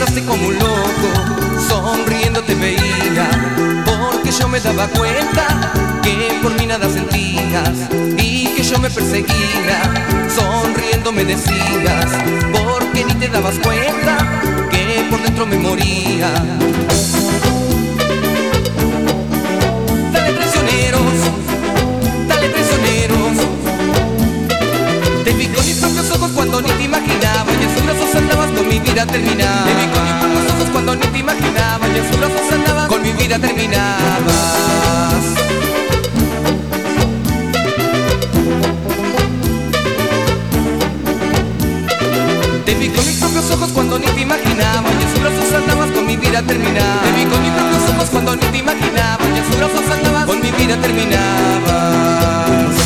trataste como un loco, sonriendo te veía, porque yo me daba cuenta que por mí nada sentías y que yo me perseguía. Sonriendo me decías, porque ni te dabas cuenta que por dentro me moría. Dale traicioneros, dale traicioneros. Te vi con mis propios ojos cuando ni te imaginaba, y en sus brazos andabas con mi vida terminada. Te vi con mis propios ojos cuando ni te imaginaba, y en sus brazos andabas con mi vida terminabas. Te vi con mis propios ojos cuando ni te imaginaba, y en sus brazos andabas con mi vida terminada. Te vi con mis propios ojos cuando ni te imaginaba, y en sus brazos andabas con mi vida terminabas.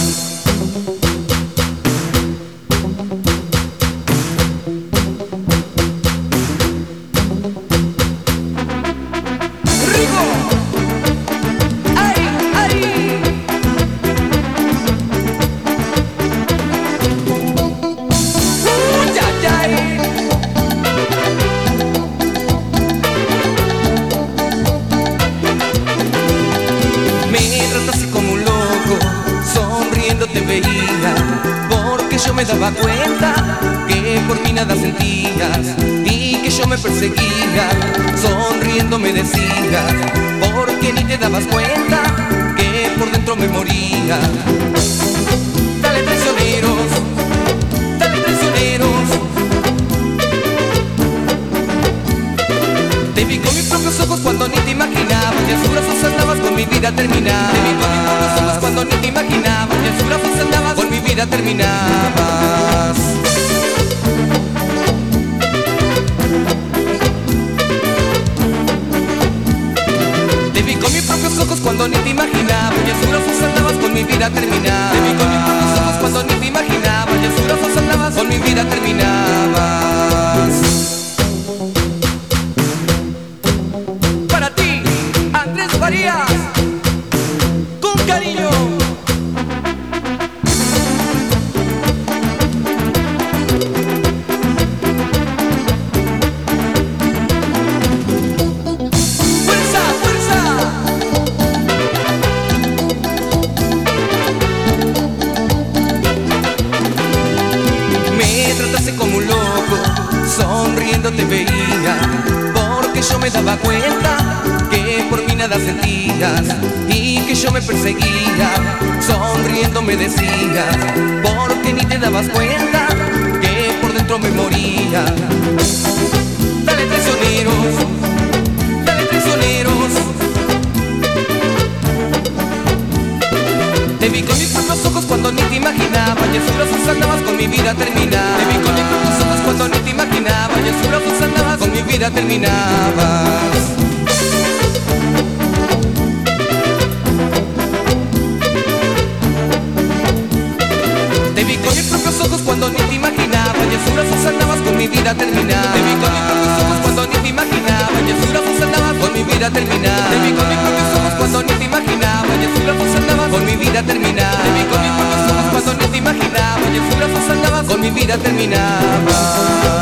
Te veía, porque yo me daba cuenta que por mí nada sentías y que yo me perseguía. Sonriendo me decías, porque ni te dabas cuenta que por dentro me moría. Dale traicioneros, dale traicioneros. Te vi con mis propios ojos cuando ni te imaginaba, y en sus brazos andabas con mi vida terminada. Te vi con mis propios ojos cuando ni te imaginaba, y en sus brazos andabas con mi vida terminabas. Te vi con mis propios ojos cuando ni te imaginaba, y en sus brazos andabas con mi vida terminada. Te vi con mis propios ojos cuando ni te imaginaba, y en sus brazos andabas con mi vida terminabas. Con cariño. ¡Fuerza, fuerza! Me trataste como un loco, sonriendo te veía, porque yo me daba cuenta que por mí nada sentías y que yo me perseguía. Sonriendo me decías, porque ni te dabas cuenta que por dentro me moría. Dale traicioneros, dale traicioneros. Te vi con mis propios ojos cuando ni te imaginaba, y en sus brazos andabas con mi vida terminada. Te vi con mis propios ojos cuando ni te imaginaba, y en sus brazos andabas con mi vida terminabas. Te vi con mis propios ojos cuando ni te imaginaba, y en sus brazos andabas con mi vida terminada. Te vi con mis propios ojos cuando ni te imaginaba, y en sus brazos andabas con mi vida terminada. Te vi con mis propios ojos cuando ni te imaginaba, y en sus brazos andabas con mi vida terminada. Te vi con mis propios ojos cuando ni te imaginaba, y en sus brazos andabas con mi vida terminada.